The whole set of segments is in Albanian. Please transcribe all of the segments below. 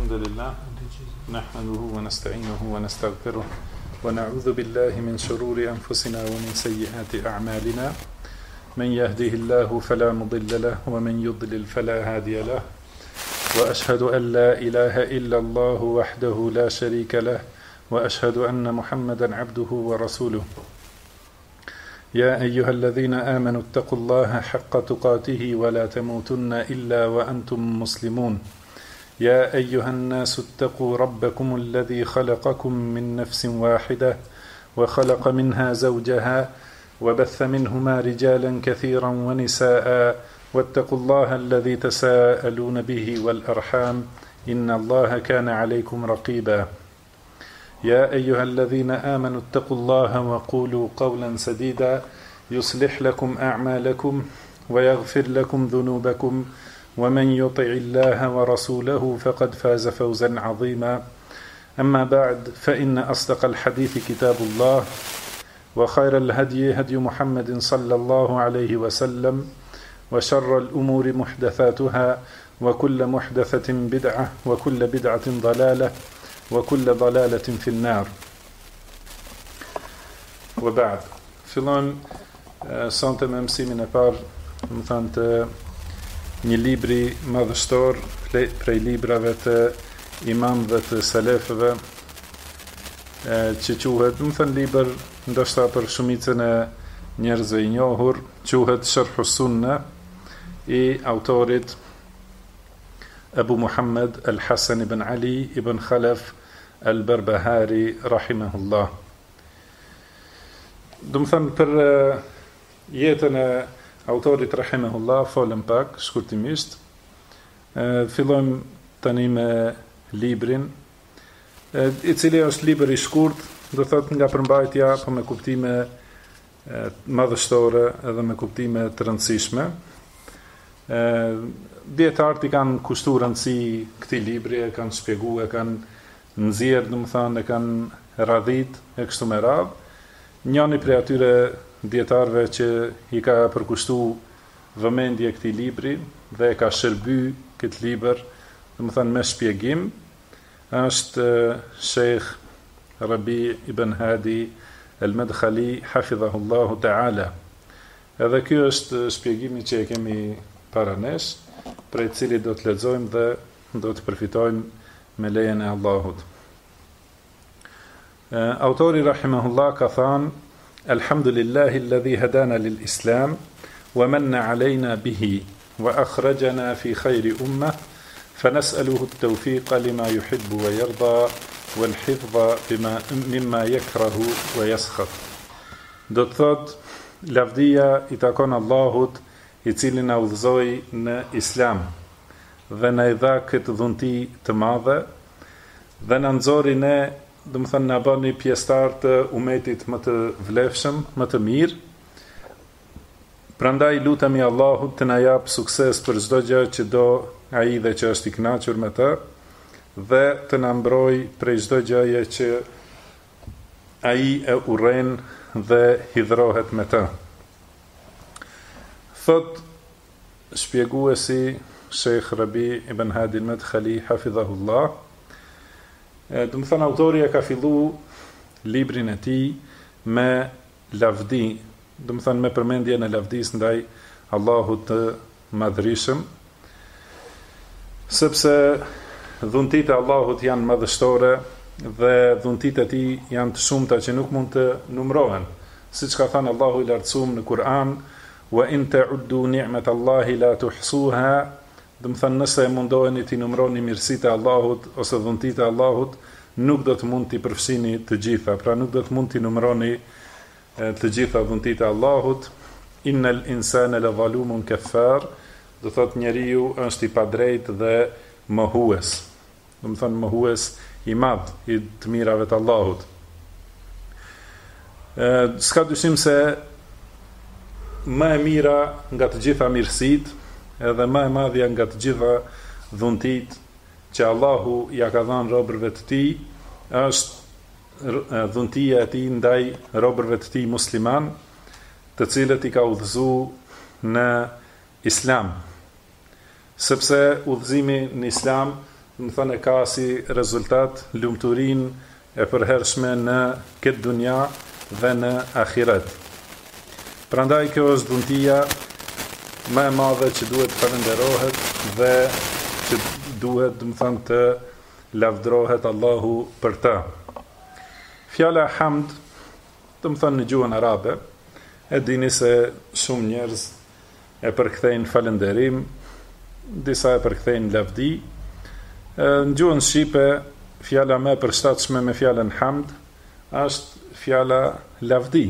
الحمد لله نحمده ونستعينه ونستغفره ونعوذ بالله من شرور أنفسنا ومن سيئات أعمالنا من يهده الله فلا مضل له ومن يضلل فلا هادي له وأشهد أن لا إله إلا الله وحده لا شريك له وأشهد أن محمدا عبده ورسوله يا أيها الذين آمنوا اتقوا الله حق تقاته ولا تموتن إلا وأنتم مسلمون يا أيها الناس اتقوا ربكم الذي خلقكم من نفس واحدة وخلق منها زوجها وبث منهما رجالا كثيرا ونساء واتقوا الله الذي تساءلون به والأرحام إن الله كان عليكم رقيبا يا أيها الذين آمنوا اتقوا الله وقولوا قولا سديدا يصلح لكم أعمالكم ويغفر لكم ذنوبكم ومن يطع الله ورسوله فقد فاز فوزا عظيما أما بعد فإن أصدق الحديث كتاب الله وخير الهدي هدي محمد صلى الله عليه وسلم وشر الأمور محدثاتها وكل محدثة بدعة وكل بدعة ضلالة وكل ضلالة في النار وبعد fillon sonte me mësimin e parë, më thënë të një libri madhështor prej librave të imamëve të selefëve, që quhet, më thënë libër ndoshta për shumicën e njerëzve i njohur, quhet Sharh Sunna i autorit Abu Muhammad al-Hasan ibn Ali ibn Khalaf al-Barbahari rahimahullah. Do më thënë për jetën e autorit rahimahullah folëm pak shkurtimisht. Fillojmë tani me librin, i cili është libër i shkurt, do thotë nga përmbajtja, po me kuptime madhështore edhe me kuptime të rëndësishme. Dietarët i kanë kushtuar rëndësi këtij libri, e kanë shpjeguar, e kanë nxjerrë, domethënë e kanë radhit e kështu me radhë. Njëri prej atyre dietarëve që i ka përkushtuar vëmendje këtij libri dhe e ka shërby këtë libër, domethënë me shpjegim, është Sheikh Rabi ibn Hadi al-Madkhali hafidhahullahu ta'ala. Edhe ky është shpjegimi që e kemi para nesh, prej cilit do të lexojmë dhe do të përfitojmë me lejen e Allahut. Autori rahimahullah ka thënë: Alhamdulillahi alladhi hadana lil Islam wa manna alayna bihi wa akhrajana fi khayri ummah fanas'aluhu at-tawfiqa lima yuhibbu wa yarda wal hifdha mimma yakrahu wa yaskhat. Do të thotë lavdia i takon Allahut, i cili na udhëzoi në Islam dhe na i dha këtë dhunti të madhe dhe na nxori ne, do të thënë na bëni pjesëtar të umetit më të vlefshëm, më të mirë. Prandaj lutemi Allahut të na jap sukses për çdo gjë që do ai dhe që është i kënaqur me të, dhe të na mbrojë prej çdo gjëje që ai e urren dhe hidhrohet me të. Thot shpjeguesi Sheikh Rabi ibn Hadi al-Madkhali hafidhahullah, do të thënë autori e ka fillu librin e tij me lavdi, do të thënë me përmendjen e lavdisë ndaj Allahut të Madhërisëm, sepse dhuntitë e Allahut janë madhështore dhe dhuntitë e tij janë të shumta që nuk mund të numërohen, siç ka thënë Allahu i lartësuar në Kur'an: wa in ta'uddu ni'matallahi la tuhsuha. Do të thënë nëse mundoheni të numëroni mirësitë e Allahut ose dhuntitë e Allahut, nuk do të mund t'i përfshini të gjitha, pra nuk do të mund t'i numëroni të gjitha dhuntitë e Allahut. Innal insana la zalumun kafar. Do thotë njeriu është i padrejtë dhe mohues. Do të thënë mohues i madh i të mirave të Allahut. S'ka dyshim se më e mira nga të gjitha mirësitë, edhe më e madhja nga të gjitha dhuntit që Allahu ja ka dhënë robërve të tij, është dhuntia e tij ndaj robërve të tij musliman, të cilët i ka udhëzuar në Islam. Sepse udhëzimi në Islam do të thonë e ka si rezultat lumturinë e përhershme në këtë dunja dhe në ahiret. Prandaj kjo është dhuntia më e madhe që duhet falenderohet dhe që duhet, do të thonë, të lavdrohet Allahu për ta. Fjala hamd, do të thonë në gjuhën arabe, e dini se shumë njerëz e përkthejnë falënderim, disa e përkthejnë lavdi. Në gjuhën shqipe, fjala më e përshtatshme me fjalën hamd është fjala lavdi.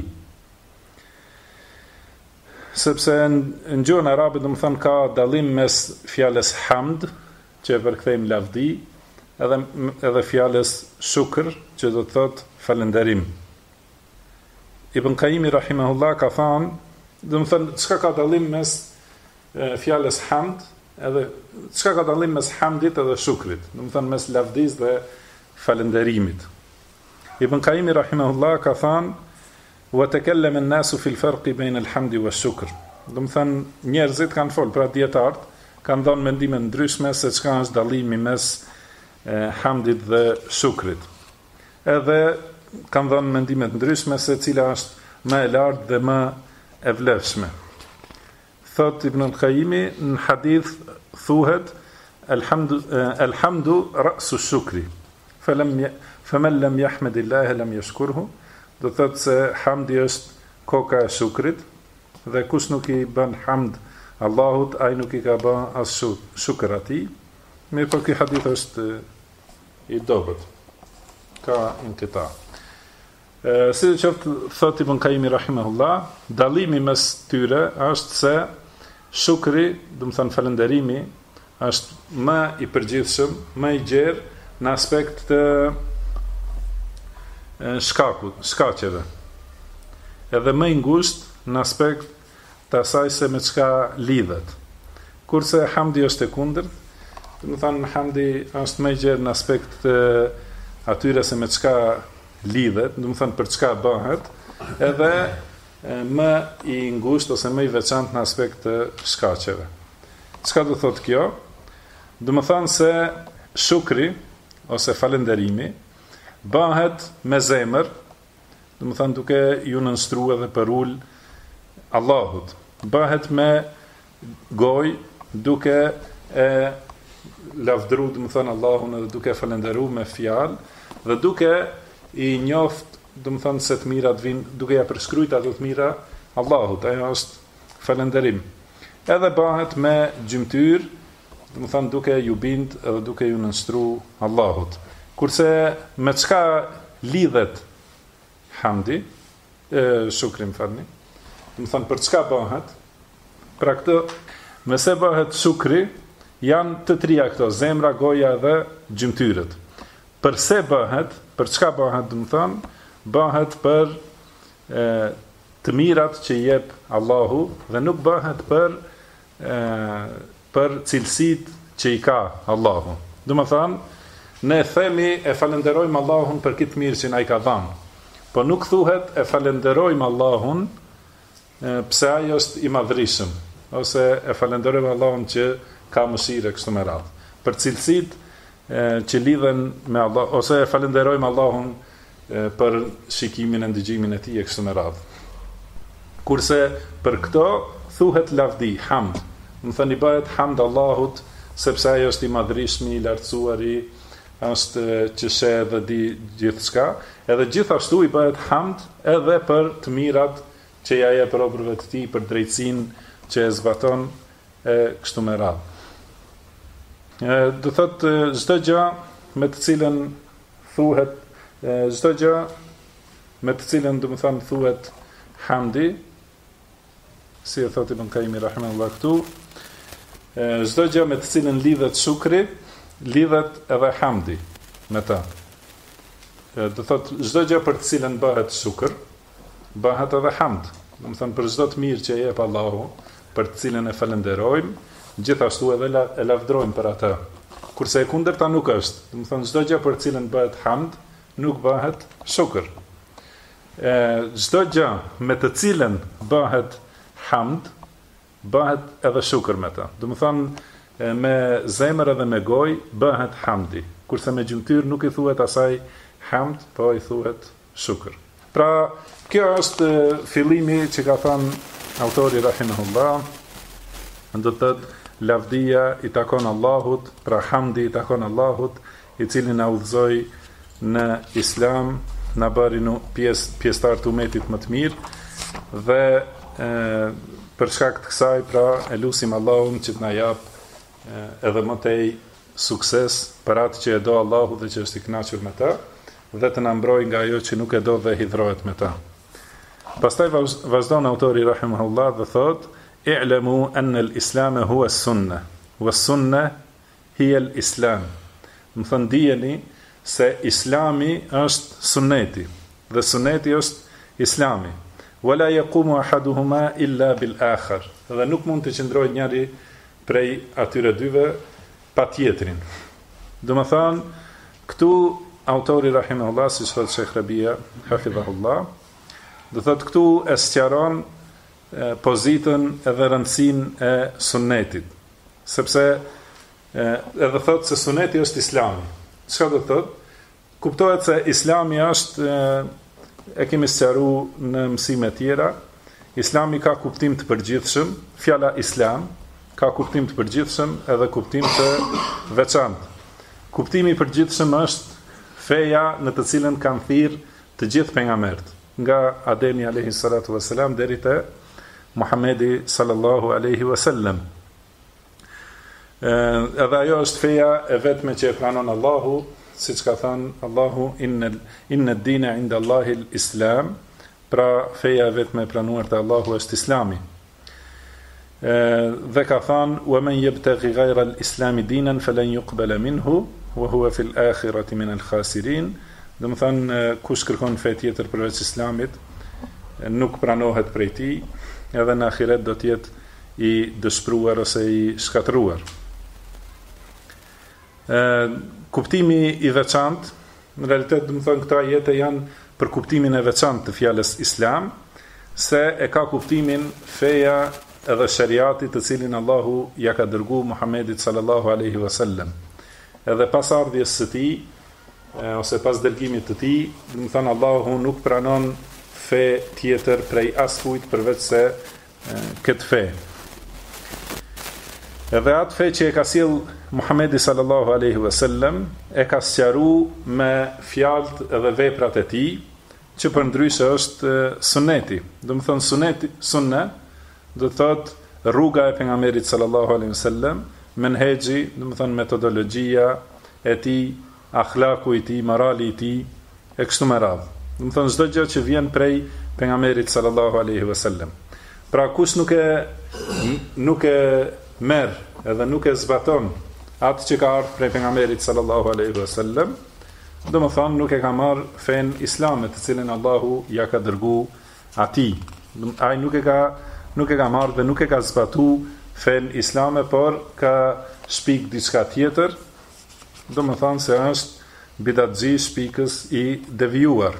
Sepse në gjuhën arabe, do të thonë, ka dallim mes fjalës hamd, që e përkthejmë lavdi, edhe fjalës shukr, që do të thotë falënderim. Ibn Qayyim rahimahullah ka thënë, do të thonë, çka ka dallim mes fjalës hamd, edhe çka ka dallim mes hamdit edhe shukrit, do të thonë mes lavdis dhe falënderimit. Ibn Qayyim rahimahullah ka thënë, wa takallama an-nasu fi al-farqi bayna al-hamdi wash-shukr. Do të thonë, njerëzit kanë folur, pra dietarët kanë dhënë mendime ndryshme se çka është dallimi mes hamdit dhe shukrit. Edhe kanë dhënë mendime ndryshme se cila është më e lartë dhe më e vlefshme. Thot Ibn al-Qayyim, në hadith thuhet alhamdu ra'su shukri. Faman lam yahmadillaha lam yashkurhu. Do thotë se hamdi është koka e shukrit, dhe kush nuk i bën hamd Allahut, ai nuk i ka bën as shukr atij. Mirë, por ky hadith është i dobët. Ka inqita. Sidoqoftë, thot Ibn Qayyim rahimahullah, dallimi mes tyre është se shukri, do të thonë falënderimi, është më i përgjithshëm, më i gjerë në aspekt të shkaqeve, edhe më i ngushtë në aspekt të asaj se me çka lidhet. Kurse hamdi është e kundërt, do të thonë hamdi është më i gjerë në aspekt të atyre se me çka lidhet, do të thonë për çka bëhet, edhe më i ngushtë ose më i veçantë në aspekt të shkaqeve. Çka do thotë kjo? Do të thonë se shukri ose falënderimi bëhet me zemër, do të thonë duke ju nënstruar dhe për ul Allahut. Bëhet me gojë, duke e lavdëruar, do të thonë Allahun, edhe duke falënderuar me fjalë, dhe duke i njoft, do të thonë se të mirat vijnë, duke ja përshkruajtur ato të mira Allahut. Ajo është falënderim. Edhe bëhet me gjymtyr, do të thonë duke ju bind edhe duke ju nënstruar Allahut. Kurse me çka lidhet hamdi, shukri më falni, do të thonë për çka bëhet, pra këtë, mëse bëhet shukri, janë të trija këto, zemra, goja dhe gjymtyrët. Përse bëhet, për çka bëhet, do të thonë, bëhet për të mirat që i jep Allahu, dhe nuk bëhet për cilësitë që i ka Allahu. Do të thonë, ne themi e falenderojmë Allahun për këtë mirë që na i ka dhënë. Po nuk thuhet e falenderojmë Allahun pse ai është i madhërisëm, ose e falenderojmë Allahun që ka mëshirë kështu me radhë. Për cilësitë që lidhen me Allah, ose e falenderojmë Allahun për shikimin e ndëgjimin e tij kështu me radhë. Kurse për këto thuhet lavdi, hamd. Do të thënë i bëhet hamd Allahut sepse ai është i madhërisëm, i lartësuari, është që sheh dhe di gjithçka, edhe gjithashtu i bëhet hamd edhe për të mirat që ja jep robërve të tij, për drejtsinë që e zbaton kështu me radhë. Do thotë çdo gjë me të cilën thuhet, çdo gjë me të cilën do të thonë thuhet hamdi, si e thotë Ibn Qayyim rahimahullah këtu, çdo gjë me të cilën lidhet shukri, lidhet edhe hamdi me ta. Do thotë çdo gjë për të cilën bëhet shukr, bëhet edhe hamd. Do të thonë për çdo të mirë që jep Allahu, për të cilën e falenderojmë, gjithashtu edhe e lavdrojmë për atë. Kurse e kundërta nuk është. Do të thonë çdo gjë për të cilën bëhet hamd, nuk bëhet shukr. Çdo gjë me të cilën bëhet hamd, bëhet edhe shukr me ta. Do të thonë me zemër edhe me gojë bëhet hamdi. Kurse me gjymtyr nuk i thuhet asaj hamd, po i thuhet shukr. Pra, kjo është fillimi që ka thënë autori rahimahullah, do të thotë lavdia i takon Allahut, pra hamdi i takon Allahut, i cili na udhëzoi në Islam, na bëri pjesëtar të umetit më të mirë dhe për shkak të kësaj pra e lutim Allahun që të na jap edhe më tej sukses për atë që e do Allahu dhe që është i kënaqur me ta dhe të na mbrojë nga ajo që nuk e do dhe hidhrohet me ta. Pastaj vazhdon autori rahimahullah dhe thot: "I'lamu anna al-islam huwa as-sunnah, was-sunnah hiya al-islam." Më thënë dijeni se islami është sunneti dhe sunneti është islami. Wala yaqumu ahaduhuma illa bil akhar. Dhe nuk mund të qëndrojë njëri prej atyre dyve pa tjetrin. Do më thënë, këtu autori rahimahullah, si që thot Sheikh Rabia, hafidhahullah, do thot këtu e sqaron pozitën edhe rëndësinë e sunnetit. Sepse edhe thot se sunneti është islami. Çka do thot? Kuptohet se islami është, e kemi sqaru në mësime tjera, islami ka kuptim të përgjithshëm, fjala islam ka kuptim të përgjithshëm edhe kuptim të veçantë. Kuptimi i përgjithshëm është feja në të cilën kanë thirrë të gjithë pejgamberët, nga Ademi alayhi salatu wasalam deri te Muhamedi sallallahu alaihi wasallam. Edhe ajo është feja e vetme që e pranon Allahu, siç ka thënë Allahu inna ad-dina 'inda Allahi al-Islam, pra feja e vetme e pranuar te Allahu është Islami. Dhe ka thënë wa man yabtaghi ghayra al-islam dinan falan yuqbala minhu wa huwa fi al-akhirati min al-khasirin. Do të thënë kush kërkon fe tjetër përveç Islamit nuk pranohet prej tij, edhe në ahiret do të jetë i dëshpëruar ose i shkatëruar. Kuptimi i veçantë, në realitet do të thënë këta ajete janë për kuptimin e veçantë të fjalës Islam, se e ka kuptimin feja edhe shariati të cilin Allahu ja ka dërgu Muhammedit sallallahu alaihi wasallam. Edhe pas ardhjes së tij ose pas dërgimit të tij, do të thënë Allahu nuk pranon fe tjetër prej askujt përveç se këtë fe. Edhe atë fe që e ka sjell Muhammedi sallallahu alaihi wasallam e ka sqaruar me fjalët edhe veprat e tij, që përndryshe është sunneti. Do të thënë sunne do të thotë rruga e pejgamberit sallallahu alaihi wasallam, menhexhi, do të thonë metodologjia e tij, akhlaku i tij, morali i tij, e kështu me radhë. Do të thonë çdo gjë që vjen prej pejgamberit sallallahu alaihi wasallam. Pra kush nuk e merr edhe nuk e zbaton atë që ka ardhur prej pejgamberit sallallahu alaihi wasallam, do të thonë nuk e ka marr fen islame të cilën Allahu ja ka dërguar atij. Ai nuk e ka marrë dhe nuk e ka zbatu fen islame, por ka shpik diçka tjetër, do më thanë se është bidatxhi shpikës i devijuar.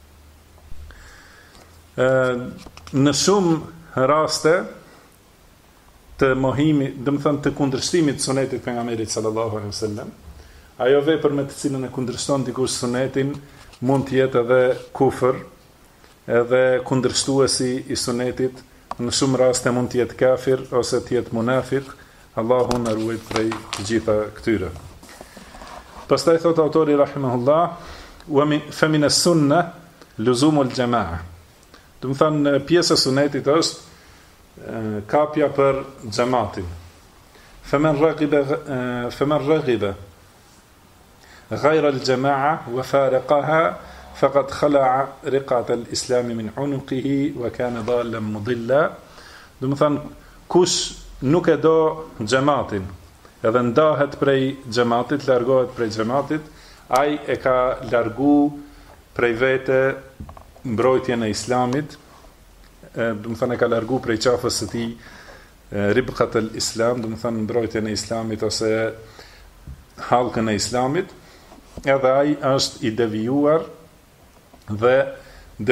Në shumë raste të mohimi, do më thanë të kundërshtimit sunetit pejgamberit sallallahu alaihi wasallam, ajo vepër me të cilën e kundërshton dikush sunetin mund të jetë edhe kufër, edhe kundërshtuesi i sunetit. Në shumë raste mund të jetë kafir ose të jetë munafik, Allahu na ruaj prej të gjitha këtyre. Pastaj thot autori rahimahullah, fa min as-sunnah luzumu al-jamaa. Do të thonë pjesa e sunetit është kapja për xhamatin. Faman raghiba ghayra al-jamaa wa faraqaha faqad khala'a riqat al-islam min 'unuqihi wa kana dallan mudilla. Do të thonë kush nuk e do xhamatin, edhe ndahet prej xhamatit, largohet prej xhamatit, ai e ka largu prej vete mbrojtjen e islamit, do të thonë e ka largu prej qafës së tij ribqat al-islam, do të thonë mbrojtjen e islamit ose hallkën e islamit, edhe ai është i devijuar dhe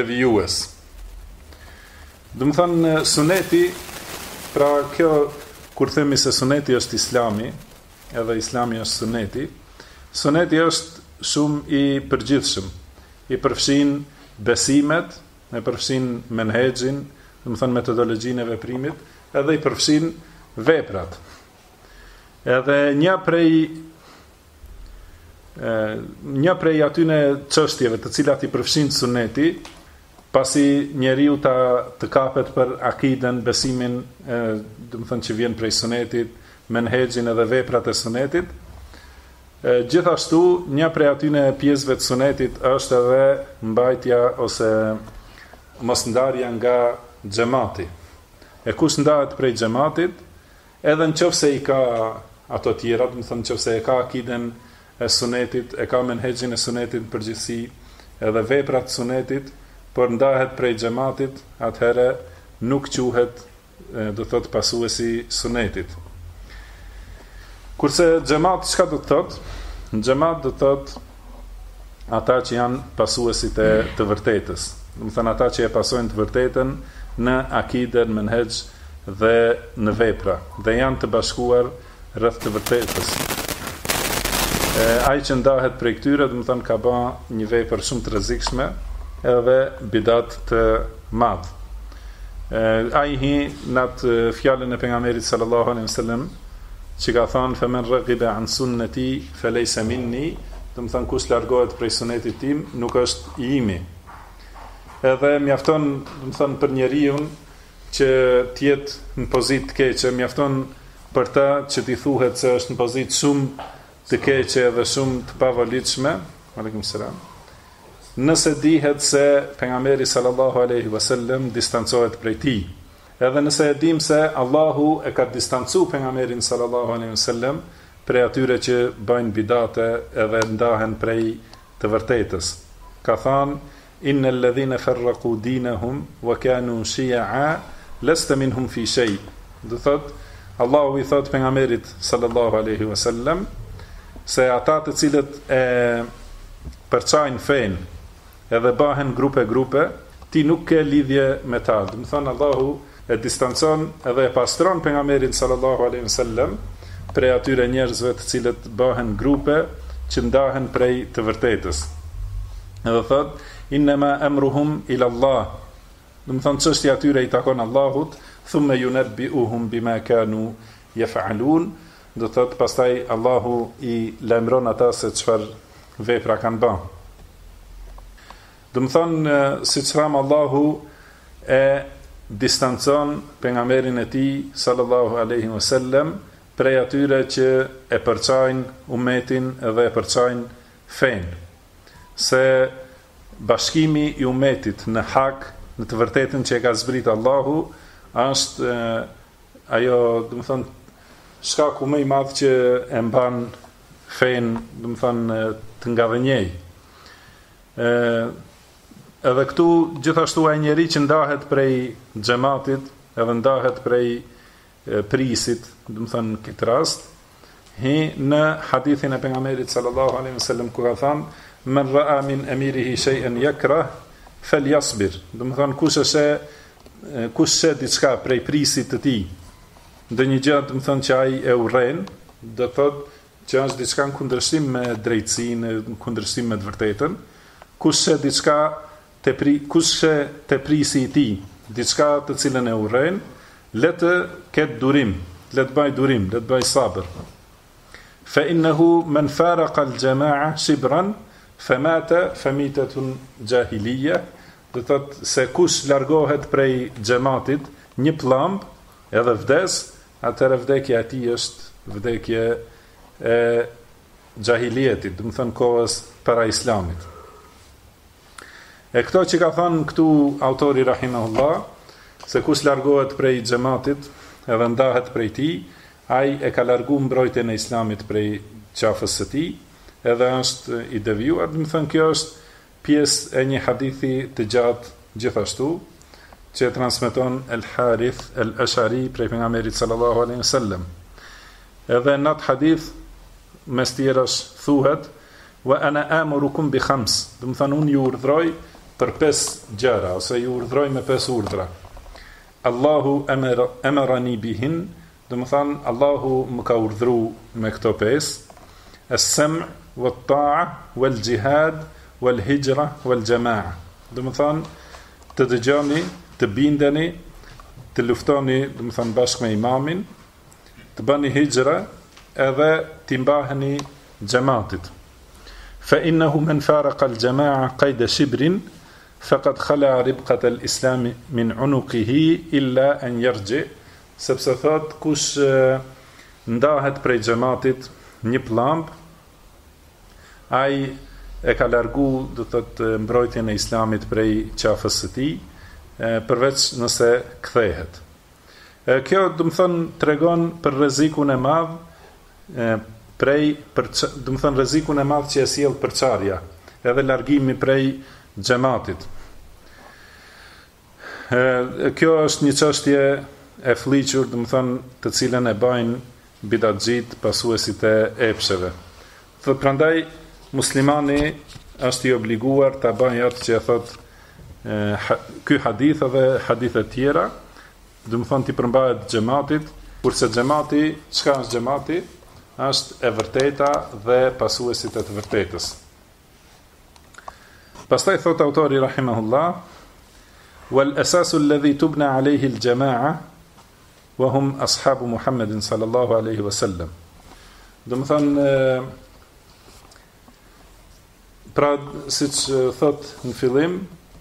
devijues. Do të thonë suneti, pra kjo kur themi se suneti është islami, edhe islami është suneti, suneti është shumë i përgjithshëm, i përfshin besimet, e përfshin menhexhin, do të thënë metodologjinë e veprimit, edhe i përfshin veprat. Edhe një prej atyne çështjeve të cilat i përfshin suneti, pasi njeriu të kapet për akiden, besimin, do të thënë që vjen prej sunetit, menhexhin edhe veprat e sunetit. Gjithashtu, një prej atyne pjesëve të sunetit është edhe mbajtja ose mosndarja nga xhamati. E kush ndahet prej xhamatit, edhe nëse i ka ato tjera, do të thënë nëse e ka akiden e sunetit, e ka menhexhin e sunetit në përgjithësi, edhe veprat sunetit, por ndahet prej xhamatit, atëherë nuk quhet, do të thotë, pasuesi sunetit. Kurse xhamat çka do të thotë? Xhamat do të thotë ata që janë pasuesit e të vërtetës. Do të thënë ata që e pasojnë të vërtetën në akiden, menhexh dhe në vepra, dhe janë të bashkuar rreth të vërtetës. Ai që ndahet prej këtyre, do të thënë ka bërë një vepër shumë të rrezikshme, edhe bidat të madh. Ai hi në atë fjalën e pejgamberit sallallahu alaihi wasallam, që ka thënë femen raghiba an sunnati falaysa minni, do të thënë kush largohet prej sunetit tim nuk është i imi. Edhe mjafton, do të thënë, për njeriu që të jetë në pozitë të keqe, mjafton për ta që t'i thuhet se është në pozitë shumë të keqe dhe shumë të pavolitshme. Aleikum selam. Nëse dihet se pejgamberi sallallahu alaihi wasallam distancohet prej tij. Edhe nëse e dim se Allahu e ka distancuar pejgamberin sallallahu alaihi wasallam prej atyre që bëjnë bidate edhe ndahen prej të vërtetës. Ka thënë: innal ladhina farraqu dinahum wa kanu shi'a lasta minhum fi shay. Do thot Allahu i thot pejgamberit sallallahu alaihi wasallam se ata të cilët e përçajnë fen edhe bëhen grupe, ti nuk ke lidhje me ta. Do të thonë Allahu e distancon edhe e pastron pejgamberin sallallahu alaihi wasallam prej atyre njerëzve të cilët bëhen grupe që ndahen prej të vërtetës. Edhe thot innama amruhum ila Allah. Do të thonë çështja atyre i takon Allahut, thumma yunabbi'uhum bima kanu yaf'alun. Do thot pastaj Allahu i lajmëron ata se çfarë vepra kanë bërë. Do të thonë siç tham Allahu e distancon pejgamberin e tij sallallahu alaihi wasallam prej atyre që e përçajnë umetin edhe e përçajnë fen. Se bashkimi i umetit në hak, në të vërtetën që e ka zbrit Allahu, është ajo, do të thonë, shkaku më i madh që e mban fen, do të thonë, të ngavënjej. Edhe këtu gjithashtu ai njeri që ndahet prej xhamatit, edhe ndahet prej prisit, do të thonë në këtë rast, hi në hadithin e pejgamberit sallallahu alaihi wasallam ku ka thënë men ra'a min amirihi shay'an yakrah falyasbir. Do të thonë kush se diçka prej prisit të tij, ndonjë gjë, do të thonë që ai e urren, do thotë që është diçka në kundërshtim me drejtsinë, në kundërshtim me të vërtetën. Kush se diçka te prisi i tij, diçka të cilën e urren, le të ketë durim, le të bëj durim, le të bëj sabër. Fa innahu man faraqa al-jama'a shibran famata famitatun jahiliya. Do thotë se kush largohet prej xhamatit një pllumb edhe vdes, atëherë vdekja e tij është vdekje e xahilietit, do të thonë kohës para islamit. E këto që ka thënë këtu autori rahimahullah, se kush largohet prej xhamatit edhe ndahet prej tij, ai e ka larguar mbrojtjen e islamit prej qafës së tij, edhe është i devijuar. Do të thënë kjo është pjesë e një hadithi të gjatë gjithashtu, që transmeton El Harith El Ashari prej pejgamberit sallallahu alaihi wasallam. Edhe në atë hadith mes tjerash thuhet wa ana amurukum bi khams. Do të thënë unë ju urdhroj për 5 gjëra, ose ju urdhroj me 5 urdhra. Allahu amarani bihin do më thënë, Allahu më ka urdhru me këto 5, as-sam' wat-ta'a wal-jihad wal-hijra wal-jama'a. Do më thënë, të dëgjoni, të bindeni, të luftoni, do më thënë, bashkë me imamin, të bëni hijra, edhe të mbaheni xhamatit. Fa innahu man faraqa al-jama'a qayda shibrin faqad khala'a ribqata al-islam min 'unuqihi illa an yarji, sepse thot kush ndahet prej xhamatit një pllamb, ai e ka largu, do thotë, mbrojtjen e islamit prej qafës së tij, përveç nëse kthehet. Kjo, do të thonë, tregon për rrezikun e madh do të thonë rrezikun e madh që e sjell përçarja, edhe largimi prej xhamatit. Kjo është një çështje e fliqur, do të thonë, të cilën e bajnë bidatxhit, pasuesit e epsheve. Prandaj muslimani është i obliguar ta bëjë atë që e thot ky hadith dhe hadithe tjera, do të thonë, ti përmbahet xhamatit, kurse xhamati, çka është xhamati? Është e vërteta dhe pasuesit e të vërtetës. Pastaj thot autori rahimahullah, wal asasu alladhi tubna alayhi al-jama'a wa hum ashabu Muhammedin sallallahu alaihi wasallam. Do të thonë, pra, siç thot në fillim,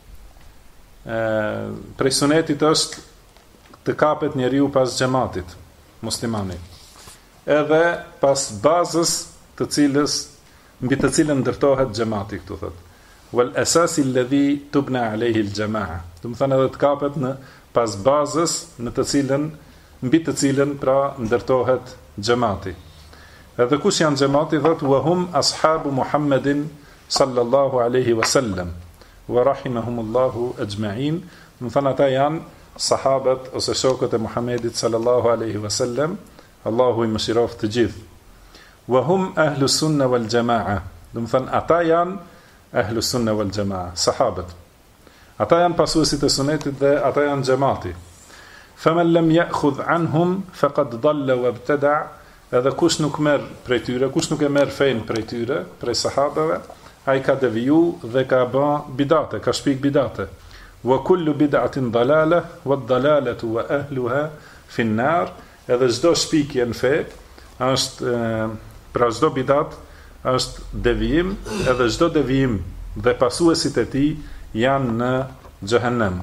prej sunetit është të kapet njeriu pas xhamatit, muslimani, edhe pas bazës të cilës, mbi të cilën ndërtohet xhamati, këtu thot. Wal asasi alladhi tubna alayhi al-jama'a. Do të thonë edhe të kapet në pas bazës në të cilën, mbi të cilën pra ndërtohet xhamati. Edhe kush janë xhamati, thot, wa hum ashabu Muhammedin sallallahu alaihi wasallam wa rahimahumullahu ajma'in. Do të thonë ata janë sahabët ose shokët e Muhammedit sallallahu alaihi wasallam, Allahu i mëshiroft të gjithë. Wa hum ahlu sunna wal jama'a. Do të thonë ata janë ahlu sunna wal jama'a, sahabët. Ata janë pasuesit e sunetit dhe ata janë xhamati. Faman lam ya'khudh anhum faqad dalla wa ibtada'. Edhe kush nuk merr prej tyre, kush nuk e merr fen prej tyre, prej sahabëve, ai ka deviju dhe ka bë bidate, ka shpik bidate. Wa kullu bid'atin dalala wa dalalatu wa ahluha fi an-nar. Edhe çdo shpikje në fe është, pra çdo bidat është devijim, edhe çdo devijim dhe pasuesit e tij janë në xhehenem.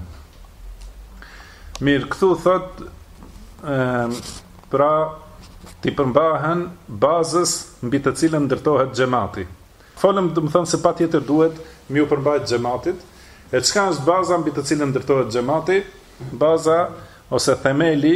Mirë, këtu thot, pra ti përmbahen bazës mbi të cilën ndërtohet xhamati. Folëm, do të thonë, se patjetër duhet mi u përmbajt xhamatit. E çka është baza mbi të cilën ndërtohet xhamati? Baza ose themeli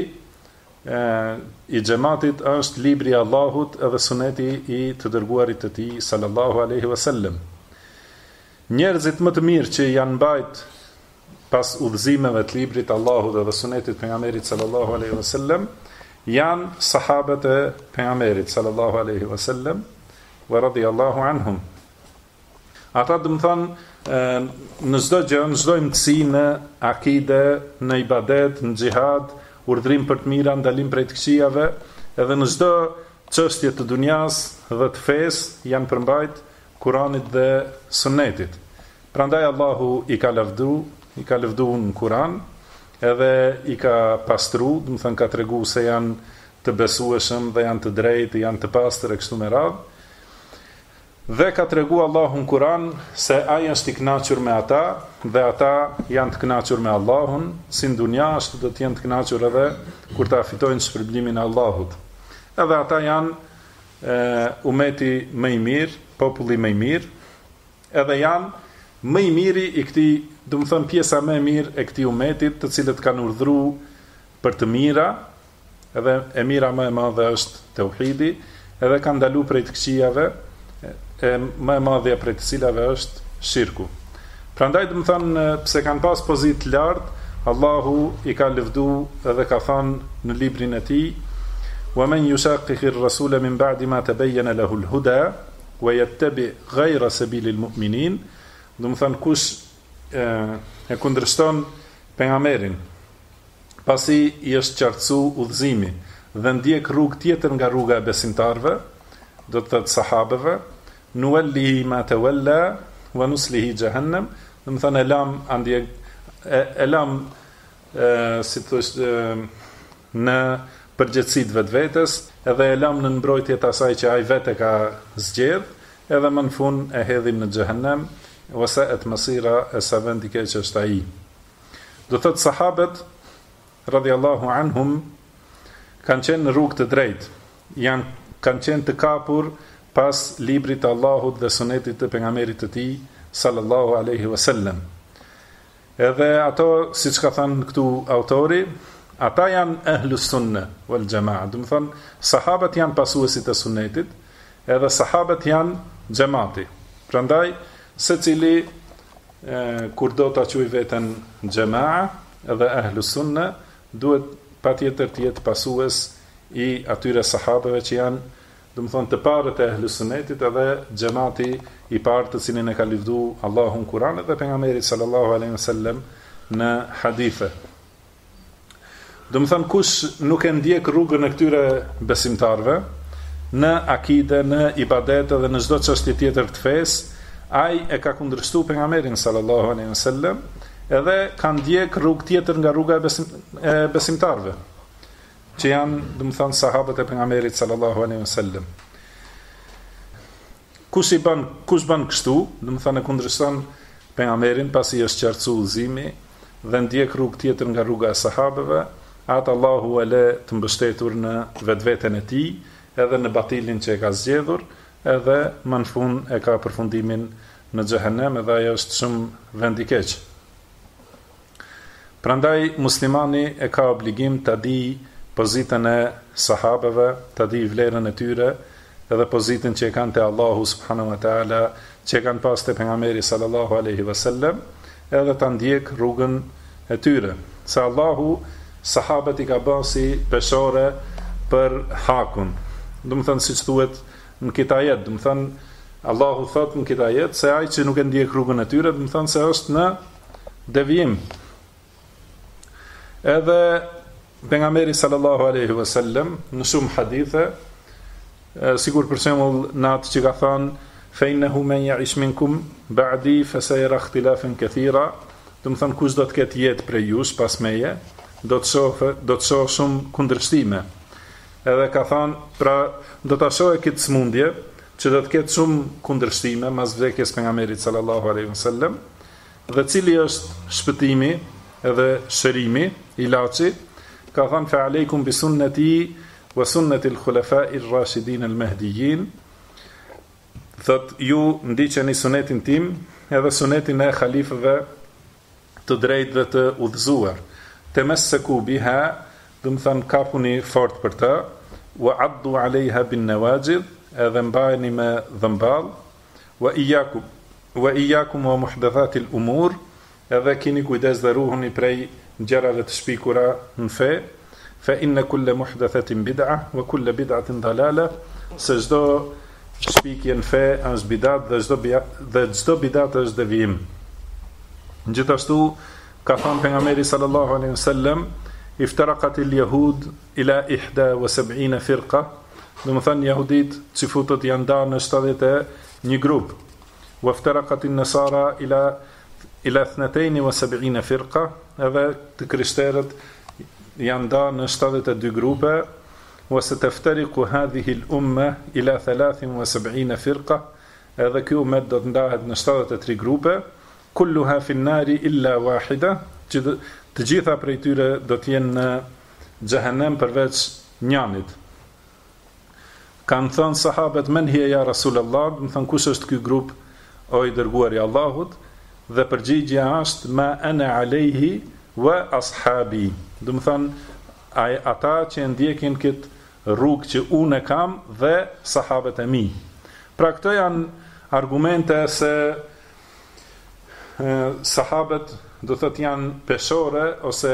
i xhamatit është libri i Allahut edhe suneti i të dërguarit të tij sallallahu alaihi wasallam. Njerëzit më të mirë që janë mbajt pas udhëzimeve të librit të Allahut edhe sunetit pejgamberit sallallahu alaihi wasallam janë sahabët e pejgamberit sallallahu alaihi wasallam wa radiyallahu anhum. Ata, do të thonë, në çdo gjë, në çdo mësi, në akide, në ibadet, në xhihad, urdhrim për të mira, ndalim prej të këqijave, edhe në çdo çështje të dunjas dhe të fesë janë përmbajt Kuranit dhe Sunetit. Prandaj Allahu i ka lëvdu në Kuran, edhe i ka pastru, do të thënë ka tregu se janë të besueshëm dhe janë të drejtë, janë të pastër e kështu me radhë. Dhe ka tregu Allahu në Kuran se ai është i kënaqur me ata dhe ata janë të kënaqur me Allahun, si në dunja ashtu do të jenë të kënaqur edhe kur ta fitojnë shpërblimin e Allahut. Edhe ata janë umeti më i mirë, populli më i mirë, edhe janë më i miri i këtij, do të thënë pjesa më e mirë e këtij umetit, të cilët kanë urdhëruar për të mira, edhe e mira më e madhe është tauhidi, edhe kanë ndaluar prej të këqijave, e më e madhja prej të cilave është shirku. Prandaj, do të thënë, pse kanë pas pozitë lart, Allahu i ka lëvdu edhe ka thënë në librin e tij: "Wa man yushaqiqi ar-rasula min ba'di ma tabayyana lahu al-huda wa yattabi' ghayra sabili al-mu'minin." Do të thënë, kush e kundërshton pejgamberin pasi i është qartësu udhëzimi dhe ndjek rrugë tjetër nga rruga e besimtarëve, do të thotë sahabeve, nuwallihi ma tawalla wa nuslihi jahannam, do të thonë e lam si thosh në përgjithësitë vetvetes, edhe e lam në mbrojtje të asaj që ai vetë ka zgjedh, edhe më në fund e hedhim në xhehenem, wasa'at masira, e sa vend i keq është ai. Do thotë sahabët radhiyallahu anhum kanë qenë në rrugë të drejtë, kanë qenë të kapur pas librit të Allahut dhe sunetit të pejgamberit të tij sallallahu alaihi wasallam. Edhe ato, siç ka thënë këtu autori, ata janë ahlus sunne wal jamaa. Do të thonë sahabët janë pasuesit e sunetit, edhe sahabët janë xhamati. Prandaj secili kur do ta quajë veten xhamaa edhe ahlus sunne, duhet patjetër të jetë pasues i atyre sahabëve që janë, do të thonë, të parët e ahlus sunnetit edhe xhamati i parë të cilin e ka lëvduar Allahu në Kur'an dhe pejgamberi sallallahu alaihi wasallam në hadithe. Do të thonë, kush nuk e ndjek rrugën e këtyre besimtarëve në akide, në ibadet dhe në çdo çështje tjetër të fesë, ai e ka kundërshtuar pejgamberin sallallahu alaihi wasallam, edhe ka ndjek rrugë tjetër nga rruga e besimtarëve, që janë, do të thonë, sahabët e pejgamberit sallallahu alaihi wasallam. Kush bën kështu, do të thonë, e kundërshton pejgamberin pasi është qartësuar udhëzimi dhe ndjek rrugë tjetër nga rruga e sahabëve, atë Allahu e le të mbështetur në vetveten e tij, edhe në batilin që e ka zgjedhur, edhe më në fund e ka përfundimin në xhehenem, edhe ajo është shumë vend i keq. Prandaj muslimani e ka obligim ta di pozitën e sahabëve, ta di vlerën e tyre, edhe pozitën që e kanë te Allahu subhanahu wa taala, që e kanë pas te pejgamberi sallallahu alaihi wasallam, edhe ta ndjek rrugën e tyre. Se Allahu sahabët i ka bërë si peshore për hakun. Do të thënë, siç thuhet në këtë ajet, do të thënë Allahu thot në këtë ajet se ai që nuk e ndjek rrugën e tyre, do të thënë se është në devijim. Edhe pejgamberi sallallahu alaihi wasallam në shumë hadithe, sigur për shembull në atë që ka thënë fa innahu man ya'ish minkum ba'di fa sayara ikhtilafan kathira, do të thënë kush do të ketë jetë prej jush pas meje, do të shohë shumë kundërshtime. Edhe ka thënë, pra do ta shohë këtë smundje që do të ketë shumë kundërshtime mas vdekjes pejgamberit sallallahu alaihi wasallam, dhe cili është shpëtimi edhe shërimi, ilaçi, ka thënë fa aleikum bi sunnati wa sunnati al-khulafa'i ar-rashidin al-mahdiyyin, thot ju ndiqeni sunetin tim edhe sunetin e halifëve të drejtë dhe të udhëzuar. Tamassaku biha, do të thënë kapuni fort për të, wa addu alaiha bin nawajid, edhe mbajeni me dhëmball, wa iyyakum wa muhdathati al-umur, edhe keni kujdes dhe ruhuni prej gjërave të shpikura në fe, fa inna kulla muhdathatin bid'a wa kulla bid'atin dalala, se çdo shpikje në fe është bidat dhe çdo bidat është devijim. Gjithashtu ka thënë pejgamberi sallallahu alaihi wasallam, iftaraqat al-yahud ila 71 firqa, do të thënë jehudit që futët janë ndarë në 71 grup, wa iftaraqat an-nasara ila 72 firqa, edhe të krishterët janë ndarë në 72 grupe, wa sataftariqu hadhihi al-umma ila 73 firqa, edhe ky ummet do të ndahet në 73 grupe, kulluha fi an-nari illa wahida, që të gjitha prej tyre do të jenë në xhehenem përveç njënit. Kanë thënë sahabët, men hiya ya Rasulullah, do të thonë kush është ky grup o i dërguari i Allahut, dhe përgjigjja është ma ana alayhi wa ashabi. Do të thonë ata që ndjekin këtë rrugë që unë e kam dhe sahabët e mi. Pra këto janë argumente se sahabët do thot janë peshore ose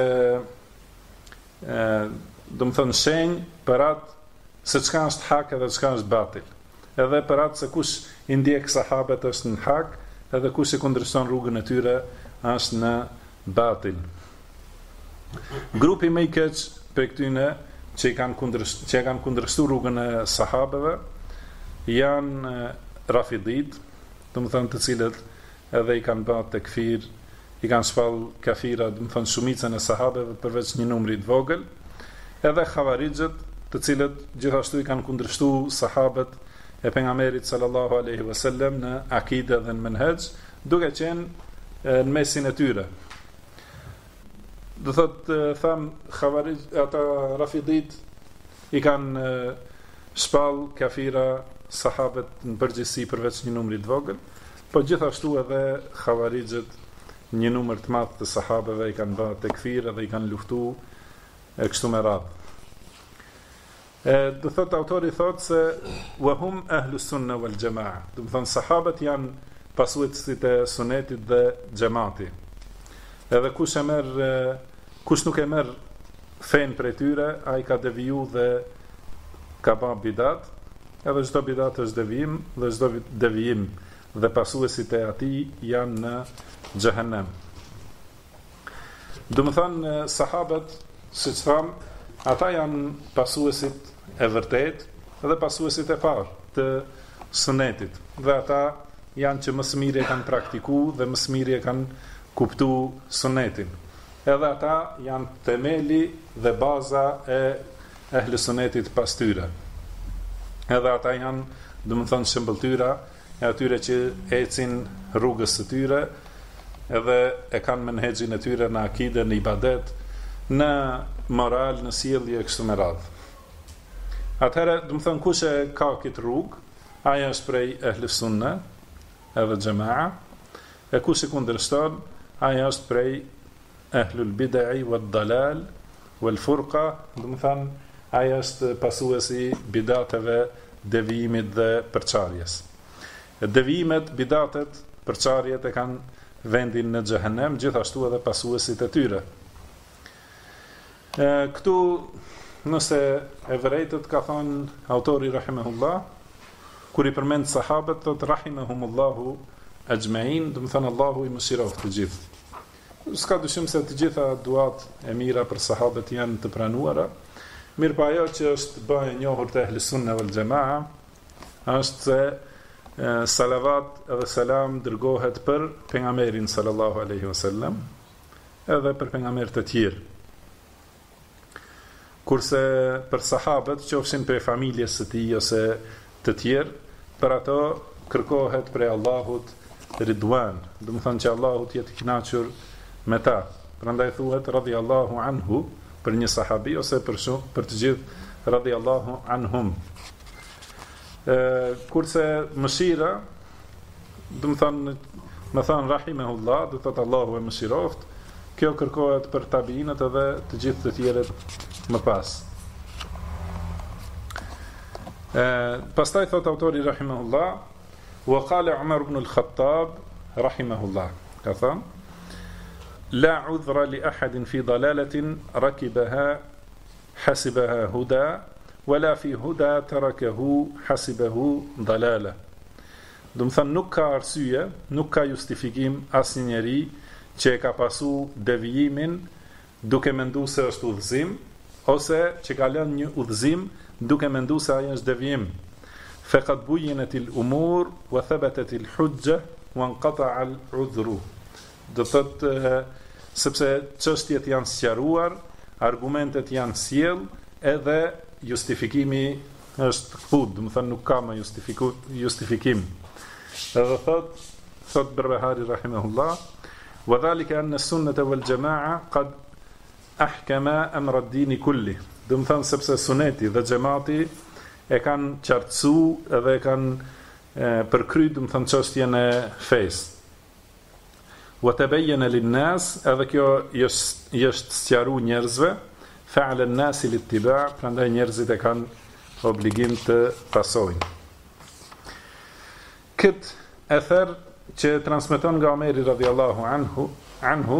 do të thonë shenjë për atë se çka është hak edhe çka është batil. Edhe për atë se kush i ndjek sahabët është në hak, edhe kush i kundërshton rrugën e tyre është në batil. Grupi më i keq për këtyne që e kanë kundërshtuar rrugën e sahabeve janë rafidit, domethënë të cilët edhe i kanë bërë tekfir, i kanë shpall kafira, domethënë shumicën e sahabeve përveç një numri të vogël, edhe xhavarixhët, të cilët gjithashtu i kanë kundërshtuar sahabët e pejgamberit sallallahu alaihi wasallam në akide dhe në menhej, duke qenë në mesin e tyre. Do thotë tham xhavarix, ata rafidit i kanë shpall kafira sahabët në përgjithësi përveç një numri të vogël, po gjithashtu edhe xhavarixhët një numër të madh të sahabeve i kanë bërë tekfir dhe i kanë luftuar kështu me radhë. Do thot autori thot se wa hum ahlu sunna wal jamaa. Do thon sahabët janë pasuesit e sunetit dhe xhamati. Edhe kush nuk e merr fen prej tyre, ai ka deviju dhe ka bërë bidat. Edhe çdo bidat është devijim dhe çdo devijim dhe pasuesit e atij janë në xhehenem. Do të thon sahabët, siç tham, ata janë pasuesit e vërtet dhe pasuesit e parë të sunetit, dhe ata janë që më së miri e kanë praktikuar dhe më së miri e kanë kuptuar sunetin. Edhe ata janë themeli dhe baza e ehli sunetit pas tyre. Edhe ata janë, domethënë, shëmbëltyra e atyre që ecin rrugës së tyre, edhe e kanë menhexhin e tyre në akide, në ibadet, në moral, në sjellje kështu me radhë. Atëherë, domethënë, kush e ka këtë rrugë, ai është prej ehli sunne edhe xhamaa, e kush e kundërshton, ai është prej ehlul bid'i wad dalal wal furqa, domethënë, ai është pasuesi bidateve, devijimit dhe përçarjes. Devijimet, bidatet, përçarjet e kanë vendin në xhehenem, gjithashtu edhe pasuesit e tyre. Këtu, nëse e vërejtët, ka thënë autori rahimahullah, kur i përmend sahabët, thot rahimahumullahu ajma'in, do të thënë Allahu i mëshiroft të gjithë. S'ka dyshim se të gjitha duat e mira për sahabët janë të pranuara, mirë pa ajo që është bërë e njohur të ehli sunne wal jamaa, është se salavat edhe selam dërgohet për pejgamberin sallallahu alaihi wasallam, edhe për pejgamberët e tjerë. Kurse për sahabët, qofshin prej familjes së tij ose të tjerë, për ato kërkohet prej Allahut ridwan, do të thonë që Allahu të jetë i kënaqur me ta. Prandaj thuhet radhiyallahu anhu për një sahabi, ose për të gjithë radhiyallahu anhum. Kurse mëshira, do të thonë rahimahullah, do të thotë Allahu e mëshiroft, kjo kërkohet për tabiinët edhe të gjithë të tjerët më pas. Pastaj thot autori rahimahullah, wa qala Umar ibn al-Khattab rahimahullah, ka thënë: la udhra li ahadin fi dalalatin rakibaha hasibaha huda, wala fi huda tarakahu hasibahu dalala. Do të thënë, nuk ka arsye, nuk ka justifikim asnjë njeri që e ka pasu devijimin duke menduar se është udhëzim, ose që ka lënë një udhëzim duke menduar se ai është devijim. Faqad buyinat al-umur wa thabatat al-hujja wa inqata'a al-udhru. Do thotë, sepse çështjet janë sqaruar, argumentet janë sjell, edhe justifikimi është kthut, do të thënë nuk ka më justifikim. Edhe thot Berbahari rahimahullah, wa dhalika anna as-sunnata wal jamaa qad ahkama amra ad-din kulli. Do të thënë sepse suneti dhe xhamati e kanë qartësu edhe e kanë përkryt, do të thënë, çështjen e fesë. Wa tabayyana lin-nas, edhe kjo është sqaruar njerëzve, fa'ala an-nas li-ittiba', prandaj njerëzit e kanë obligim të pasojnë. Këtë ether që transmeton nga Omeri radhiyallahu anhu,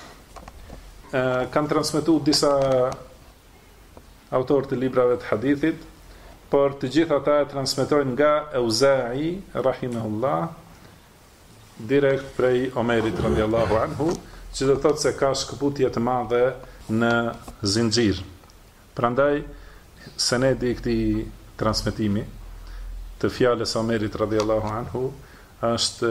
kanë transmetuar disa autorë të librave të hadithit, por të gjithë ata e transmetojnë nga Auza'i rahimahullah, direkt prej Omerit radhiyallahu anhu, që do thotë se ka shkëputje të madhe në zinxhir. Prandaj senedi i këtij transmetimi të fjalës Omerit radhiyallahu anhu është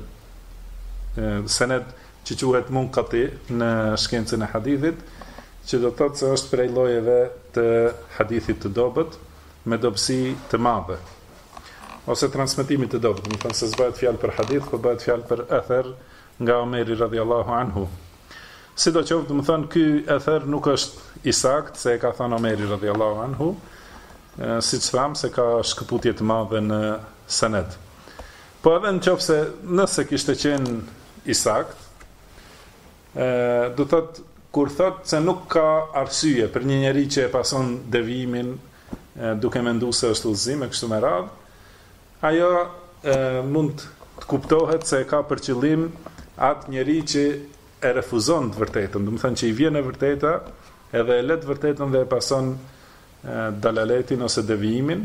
sened që quhet munqati në shkencën e hadithit, që do të thotë se është prej llojeve të hadithit të dobët me dobësi të madhe, ose transmetimi të dobët, do të thonë se s'bëhet fjalë për hadith, por bëhet fjalë për ether nga Omeri radhiyallahu anhu. Sidoqoftë, do të thonë ky ether nuk është i saktë se e ka thënë Omeri radhiyallahu anhu, siç tham se ka shkëputje të madhe në sened. Po edhe nëse kishte qenë i saktë, do të thotë kur thotë se nuk ka arsye për një njeri që e pason devimin duke menduar se është udhëzim e kështu me radhë, ajo mund të kuptohet se ka për qëllim atë njeri që e refuzon të vërtetën, do të thënë që i vjen e vërteta, edhe e let vërtetën dhe e pason dalaletin ose devimin,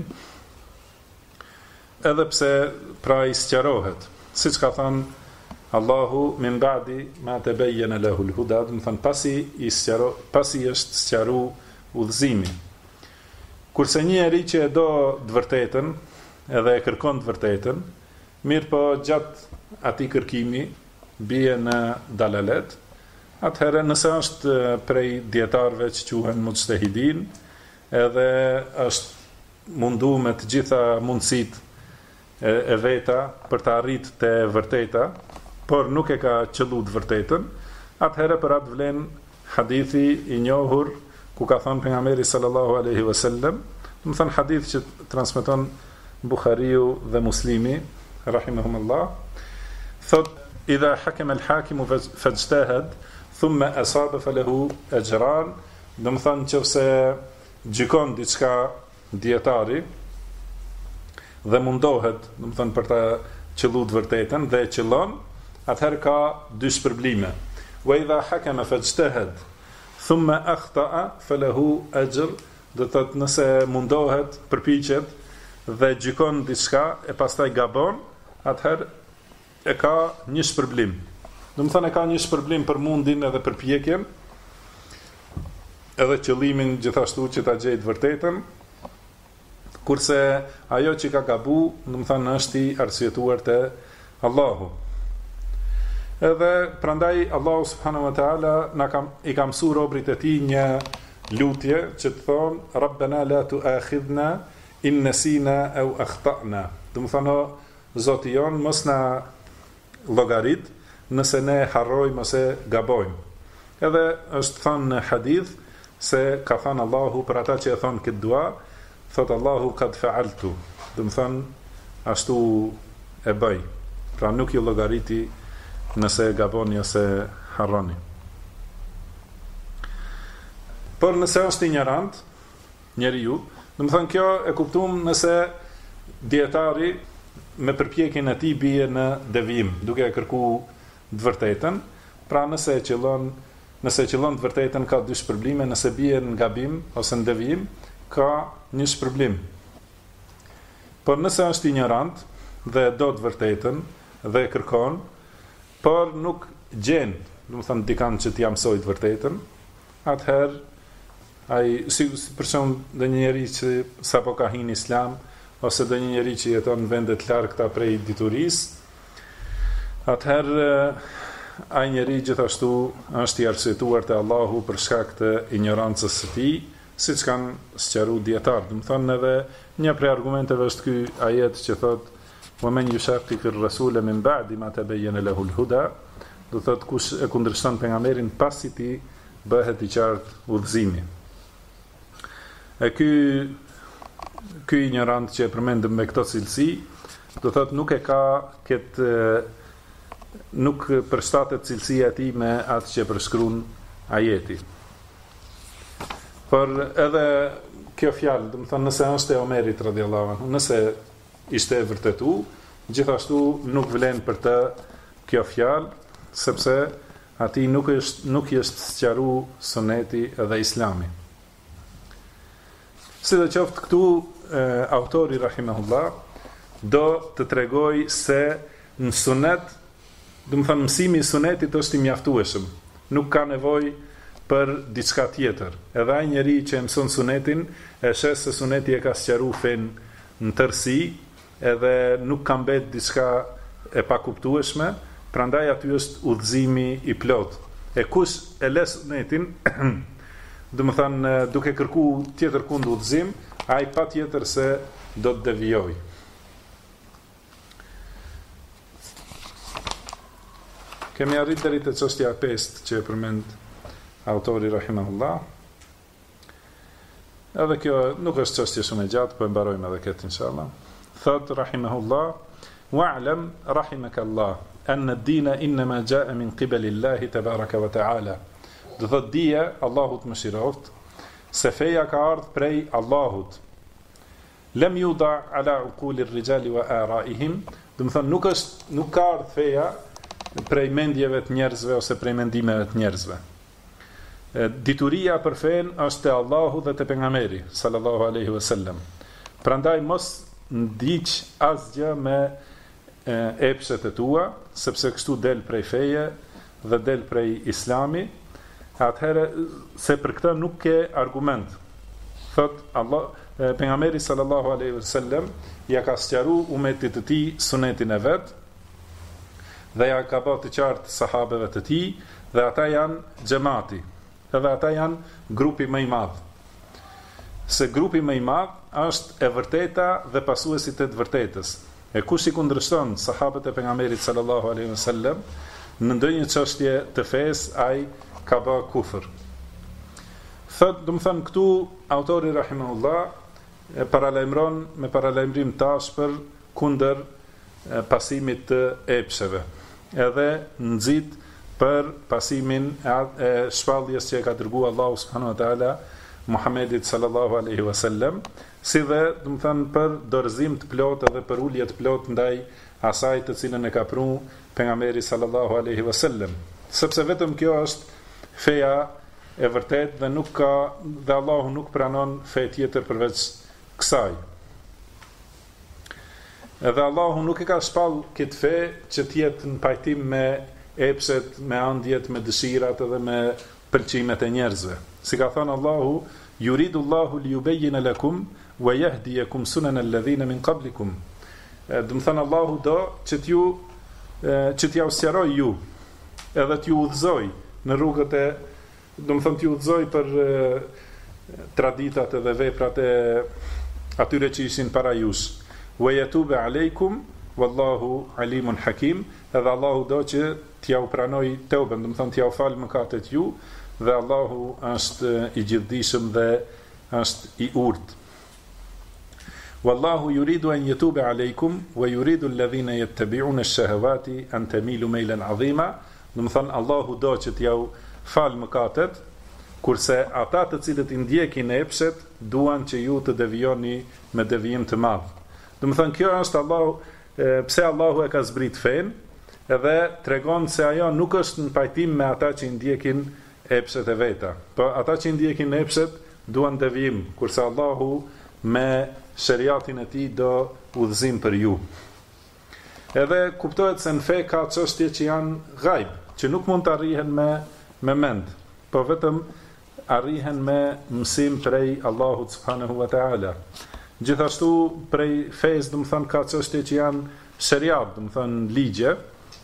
edhe pse pra i sqarohet, siç ka thënë Allahu min ba'di ma tabayyana lahu al-huda, do të thënë pasi është sqaruar udhëzimi. Kurse një njeri që e do të vërtetën, edhe e kërkon të vërtetën, mirë po gjatë atij kërkimi bie në dalalet, atëherë nëse është prej dietarëve që quhen mujtahidin, edhe është mundu me të gjitha mundësitë e veta për të arritë te vërteta, por nuk e ka qëlluar të vërtetën, atëherë për atë vlen hadithi i njohur ku ka thënë pejgamberi sallallahu alaihi wasallam, do të thënë hadith që transmeton Buhariu dhe Muslimi rahimahumullah, thot idha hakama al-hakimu fajtahad thumma asaba falahu ajran, do të thënë nëse gjykon diçka dietari dhe mundohet, do të thënë për ta qelluar të vërtetën dhe e qellon, atëherë ka dy shpërblime. Wa idha hakama fajtahad thumma akhta'a falahu ajr, do të thotë nëse mundohet, përpiqet dhe gjykon diçka e pastaj gabon, atëherë e ka një shpërblim. Do të thënë e ka një shpërblim për mundin edhe për pjekjen, edhe qëllimin gjithashtu që ta gjejë të vërtetën, kurse ajo që ka gabu, do të thënë është i arsyetuar te Allahu. Edhe prandaj Allahu subhanahu wa taala i ka mësuar robrit e tij një lutje që të thonë Rabbana la tu'akhidhna in nasina aw akhta'na. Do të thonë Zoti jon mos na llogarit nëse ne harrojmë ose gabojmë. Edhe është thënë në hadith se ka thënë Allahu për ata që e thonë këtë dua, thot Allahu kad fa'altu. Do të thonë ashtu e bëj. Pra nuk ju llogariti nëse gaboni ose harroni. Por nëse është ignorant njeriu, do të thonë kjo e kuptuam nëse dietari me përpjekjen e tij bie në devijim, duke e kërkuar të vërtetën, pra nëse e qellon të vërtetën ka dy shpërblime, nëse bie në gabim ose në devijim, ka një shpërblim. Por nëse është ignorant dhe do të vërtetën dhe e kërkon, por nuk gjen, do të thënë dikan që t'ia mësoj të vërtetën, atëherë ai si për shembull dhe një njeri që sapo ka hyrë në Islam, ose dhe një njeri që jeton në vende të largëta prej diturisë, atëherë ai njeri gjithashtu është i arsyetuar te Allahu për shkak të ignorancës së tij, siç kanë sqaruar dietarët. Do të thonë edhe një prej argumenteve është ky ajet që thotë wa man yushaqiqi ar-rasula min ba'di ma tabayyana lahu al-huda, do thotë kush e kundërshton pejgamberin pasi ti bëhet i qartë udhëzimi. E ky ignorant që e përmendëm me këto cilësi, do thotë nuk përshtatet cilësia e tij me atë që përshkruan ajeti. Por edhe kjo fjalë, do të thonë nëse është e Omerit radhiyallahu anhu, nëse ishte e vërtetuar, gjithashtu nuk vlen për të kjo fjalë, sepse atij nuk i është sqaruar suneti dhe Islami. Sidoqoftë këtu autori rahimahullah do të tregoj se në sunet, do të thonë mësimi i sunetit është i mjaftueshëm. Nuk ka nevojë për diçka tjetër. Edhe ai njeri që e mëson sunetin, e sheh se suneti e ka sqaruar fen në tërësi, edhe nuk ka mbet diçka e pakuptueshme, prandaj aty është udhëzimi i plot. E kush e lë sunetin, do të thënë duke kërkuar tjetër kund udhëzim, ai patjetër se do të devijojë. Kemi arritë deri te çështja 5 që e përmend autori rahimahullah. Edhe kjo nuk është çështje shumë e gjatë, po e mbarojmë edhe këtë inshallah. Thot rahimahullah: "Wa'lam rahimakallah anna ad-dina inma ja'a min qibali Allahi tabaraka wa ta'ala." Do thot dije, Allahut mëshiroft, se feja ka ardhur prej Allahut. Lam yuda ala uquli ar-rijali wa ara'ihim, do të thon nuk ka ardhur feja prej mendjeve të njerëzve ose prej mendimeve të njerëzve. Dituria për fen është te Allahu dhe te pejgamberi sallallahu alaihi wasallam. Prandaj mos ndiq asgjë me epshet e tua, sepse kështu del prej feje dhe del prej islami. Atëherë se për këtë nuk ke argument. Thot Allah, pejgamberi sallallahu alaihi wasallam ja ka sqaruar umetit të tij sunetin e vet, dhe ja ka bërë të qartë sahabeve të tij, dhe ata janë xhamati, edhe ata janë grupi më i madh. Se grupi më i madh është e vërteta dhe pasuesit e të vërtetës. E kush i kundërshton sahabët e pejgamberit sallallahu alaihi wasallam në ndonjë çështje të fesë, ai ka bërë kufër. Thot, do të thënë këtu autori rahimahullah paralajmëron me paralajmërim tash për kundër pasimit të epsheve, edhe nxit për pasimin e shpalljes që e ka dërguar Allahu subhanahu wa taala Muhammedit sallallahu alaihi wasallam, si dhe do të thënë për dorëzim të plotë dhe për ulje të plotë ndaj asaj të cilën e ka prunë pejgamberi sallallahu alaihi wasallam, sepse vetëm kjo është feja e vërtet dhe dhe Allahu nuk pranon fe tjetër përveç kësaj. Edhe Allahu nuk e ka shpall këtë fe që t'jetë në pajtim me epshet, me andjet, me dëshirat edhe me pëlqimet e njerëzve. Si ka thënë Allahu: "Yuridu Allahu li yubayyina lakum wa yahdiyakum sunan alladhina min qablikum." Do të thënë Allahu do që t'ju sqaroj ju, edhe t'ju udhëzoj në rrugët e, do të thënë t'ju udhëzoj për traditat edhe veprat e atyre që ishin para jush. Wa yatuba alaykum wallahu alimun hakim, edhe Allahu do që t'ja u pranoj teuben, do të thënë t'ja u fal mëkatet ju, dhe Allahu është i gjithdijshëm dhe është i urtë. Wallahu yuridu an yatuba alaykum wa yuridu alladhina yattabi'una ash-shahawati an tamilu maylan 'azima. Do të thënë Allahu do që t'ja u fal mëkatet, kurse ata të cilët i ndjekin epshet duan që ju të devijoni me devijim të madh. Do të thënë kjo është Allahu, pse Allahu e ka zbrit fen, edhe tregon se ajo nuk është në pajtim me ata që i ndjekin epshet e veta. Po ata që i ndjekin epshet duan devijim, kurse Allahu me sheriatin e tij do udhëzim për ju. Edhe kuptohet se në fe ka çështje që janë ghaib, që nuk mund të arrihen me mend, po vetëm arrihen me mësim prej Allahut subhanahu wa taala. Gjithashtu prej fesë, do të thënë, ka çështje që janë sheriat, do të thënë ligje.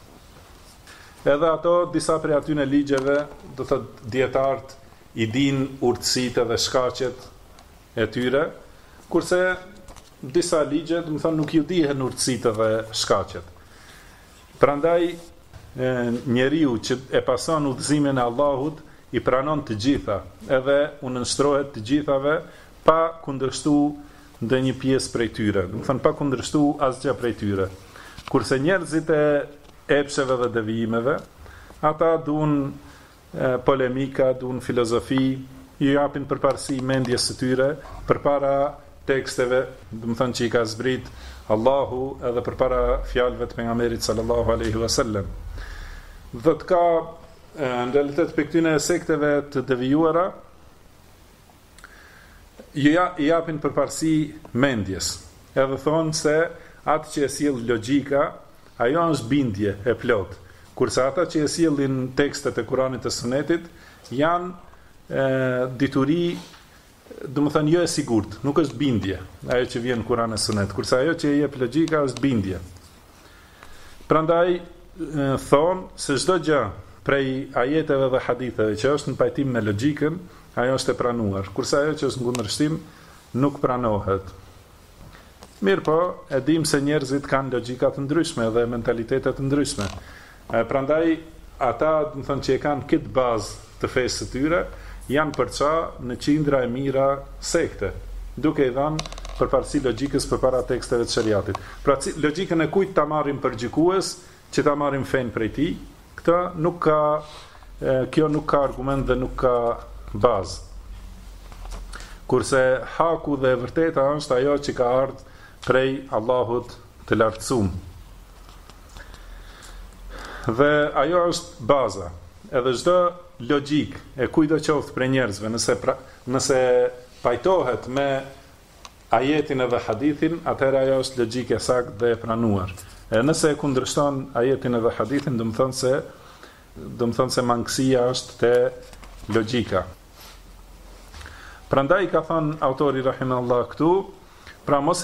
Edhe ato disa prej atyre ligjeve, do të thotë dietarët i din urtësitë dhe shkaqet e tyre, kurse disa ligje, do të thënë, nuk ju dihen urtësitë dhe shkaqet. Prandaj njeriu që e pason udhëzimin e Allahut i pranon të gjitha, edhe u nënshtrohet të gjithave pa kundërshtuar ndonjë pjesë prej tyre, do të thënë pa kundërshtuar asgjë prej tyre. Kurse njerëzit e epsheve dhe devijimeve, ata duan polemika, duan filozofi, ju japin përparësi mendjes së tyre përpara teksteve, do të thënë që i ka zbrit Allahu, edhe përpara fjalëve të pejgamberit sallallahu alaihi wasallam. Dhe të ka në realitet për këtyne sekteve të devijuara, i japin përparësi mendjes, edhe thonë se atë që e sjell logjika, ajo është bindje e plot, kurse ata që e sjellin tekstet e Kuranit e Sunetit janë dituri, do më thënë jo e sigurt, nuk është bindje, ajo që vjen në Kur'an e Sunet, kurse ajo që e jep logjika është bindje. Prandaj thonë se çdo gjë prej ajeteve dhe haditheve që është në pajtim me logjikën, ajo është e pranuar, kurse ajo që është në kundërshtim nuk pranohet. Mirë po, e dim se njerëzit kanë logjika të ndryshme dhe mentalitetet të ndryshme. Prandaj ata, do të thonë që e kanë këtë bazë të fesë së tyre, janë përça në qindra e mira sekte, duke i dhënë përparësi logjikës përpara teksteve të shariatit. Pra logjikën e kujt ta marrim për gjykues, që ta marrim fen prej tij, këtë nuk ka, kjo nuk ka argument dhe nuk ka bazë. Kurse haku dhe e vërteta është ajo që ka ardhur prej Allahut të lartësuar. Dhe ajo është baza. Edhe çdo logjik e kujdo qoftë prej njerëzve, nëse pajtohet me ajetin edhe hadithin, atëherë ajo është logjike saktë dhe e pranuar. E nëse e kundërshton ajetin edhe hadithin, do të thonë se mangësia është te logjika. Prandaj ka thënë autori rahimahullah këtu, pra mos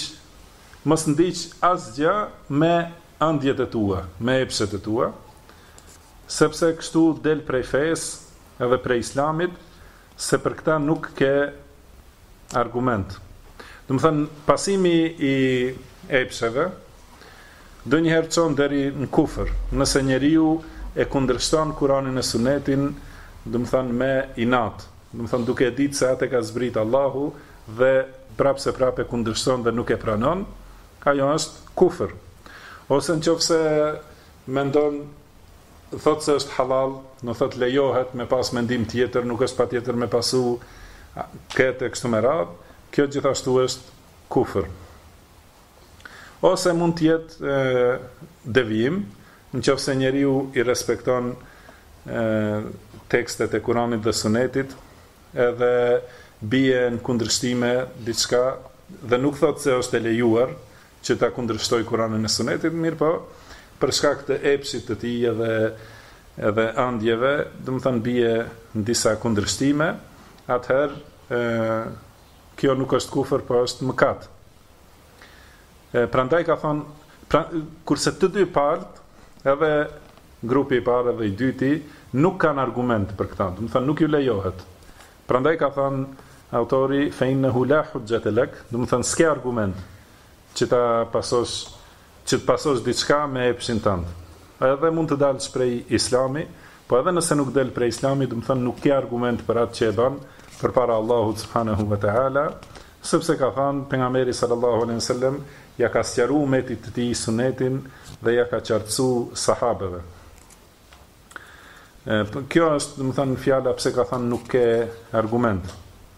ndiq asgjë me ëndjet e tua, me epshet e tua, sepse kështu del prej fesë edhe prej islamit, se për këta nuk ke argument. Do të thënë, pasimi i epsheve do njëherë çon deri në kufër, nëse njeriu e kundërshton Kur'anin e Sunetin, do të thënë me inat, do të thënë duke e ditë se atë ka zbrit Allahu dhe prapë se prapë e kundërshton dhe nuk e pranon, ajo është kufër. Ose nëse mendon, thotë se është halal, në thotë lejohet me pas mendim tjetër, nuk është patjetër me pasu këtë e kështu me radhë, kjo gjithashtu është kufër. Ose mund të jetë devijim, nëse njeriu i respekton tekstet e Kuranit dhe Sunetit, edhe bie në kundërshtime diçka dhe nuk thotë se është e lejuar që ta kundërshtoj Kuranin e Sunetit, mirë po, për shkak të epshit të tij edhe ëndjeve, do të thënë bie në disa kundërshtime, atëherë kjo nuk është kufër, po është mëkat. Prandaj ka thonë, kurse të dy palët, edhe grupi i parë dhe i dyti, nuk kanë argument për këtë, do të thënë nuk ju lejohet. Prandaj ka thënë autori fe innehu la hujjata lak, do të thënë s'ke argument që të pasosh diçka me epshin tënd. Edhe mund të dalësh prej Islami, po edhe nëse nuk del prej Islami, do të thënë nuk ke argument për atë që e bën përpara Allahut subhanahu wa taala, sepse ka thënë pejgamberi sallallahu alaihi wasallam ja ka sqaruar umetit të tij sunetin dhe ja ka qartësuar sahabeve. Kjo është, do të thënë, fjala pse ka thënë nuk ke argument.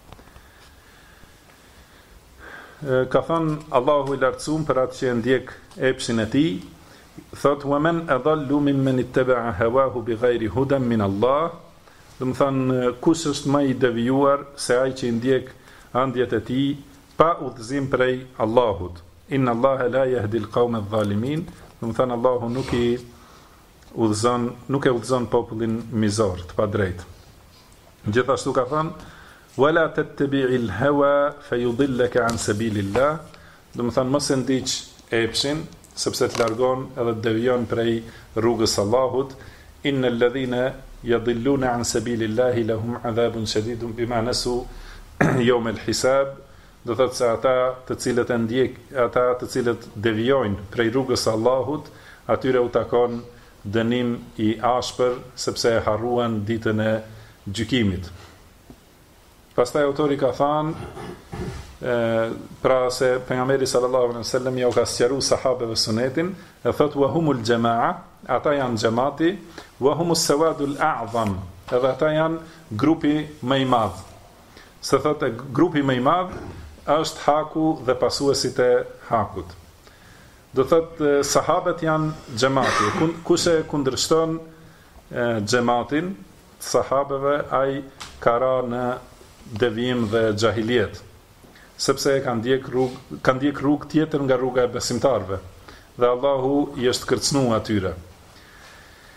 Ka thënë Allahu i lartësuar për atë që e ndjek epshin e tij, thot wa man adallu mimman ittaba'a hawahu bighayri hudan min Allah, do të thënë kush është më i devijuar se ai që i ndjek ëndjet e tij pa udhëzim prej Allahut. Inna Allaha la yahdi al-qawma adh-dhalimin, do të thënë Allahu nuk e udhëzon popullin mizor, të padrejt. Gjithashtu ka thënë wala tattabi'il hawa fayudillaka an sabilillah, do të thënë mos e ndiq epshin, sepse të largon edhe të devijon prej rrugës Allahut. Innal ladhina yadilluna an sabilillahi lahum adhabun shadidun bima nasu yawm al-hisab, do thotë se ata të cilët devijojnë prej rrugës Allahut, atyre u takon dënim i ashpër, sepse e harruan ditën e gjykimit. Pastaj autori ka thënë, pra se pejgamberi sallallahu alaihi wasallam ja u ka sqaruar sahabeve sunetin, e thotë wa humul jamaa, ata janë xhamati, wa humus sawadul a'zam, edhe ata janë grupi më i madh. Se thotë grupi më i madh është haku dhe pasuesit e hakut. Do thotë sahabët janë xhamati, kush e kundërshton xhamatin sahabeve, ai ka ra në devijim dhe xahiliet, sepse kanë ndjek rrugë tjetër nga rruga e besimtarëve, dhe Allahu i është kërcënuar atyre.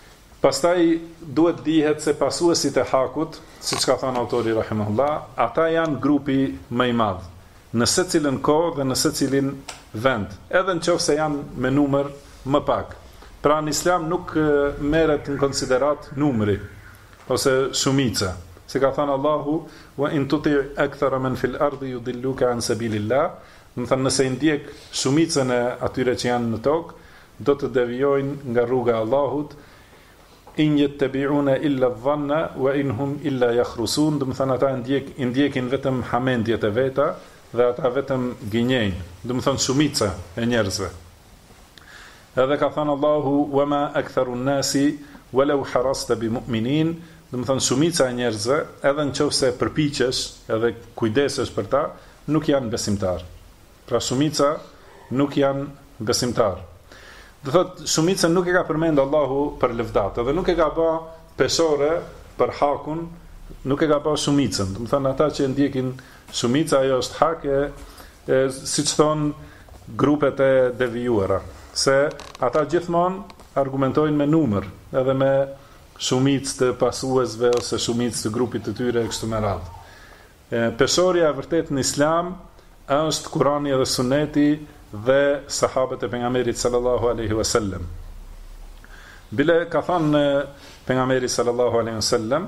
Pastaj duhet dihet se pasuesit e hakut, siç ka thënë autori rahimahullah, ata janë grupi më i madh në secilën kohë dhe në secilin vend, edhe nëse janë me numër më pak. Pra në Islam nuk merret në konsiderat numri ose shumica. Si ka thënë Allahu, wa in tuti akthara man fil ardi yudilluka an sabilillah, do të thënë nëse i ndjek shumicën e atyre që janë në tokë, do të devijojnë nga rruga e Allahut. In yattabi'una illa dhanna wa inhum illa yakhrusun, do të thënë ata ndjekin vetëm hamendjet e veta dhe ata vetëm gënjejnë, do të thënë shumica e njerëzve. Edhe ka thënë Allahu, wa ma aktharu an-nasi walau harasta bimu'minin, do të thënë shumica e njerëzve, edhe nëse përpiqesh, edhe kujdesesh për ta, nuk janë besimtar. Pra shumica nuk janë besimtar. Do thotë shumica nuk e ka përmend Allahu për lëvdat, edhe nuk e ka bë peshore për hakun, nuk e ka bë shumicën. Do të thënë ata që ndjekin shumica, ajo është hak siç thon grupet e devijuara, se ata gjithmonë argumentojnë me numër, edhe me shumicë të pasuesve ose shumicë të grupit të tyre kështu me radhë. Peshorja e vërtet në Islam është Kurani dhe Suneti dhe sahabët e pejgamberit sallallahu alaihi wasallam. Bile ka thënë pejgamberi sallallahu alaihi wasallam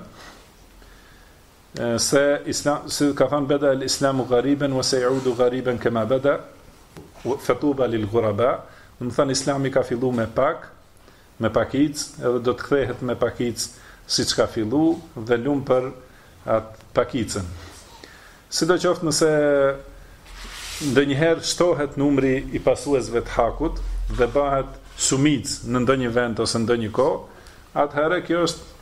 se Islam, se ka thënë bada al-islamu ghariban wa sayudu ghariban kama bada fatuba lil ghuraba. Do të thënë Islami ka filluar me pak, me pakic, edhe do të kthehet me pakic siç ka filluar dhe lum për atë pakicën. Sidoqoftë nëse ndonjëherë shtohet numri i pasuesve të hakut dhe bëhet shumicë në ndonjë vend ose ndonjë kohë, atëherë kjo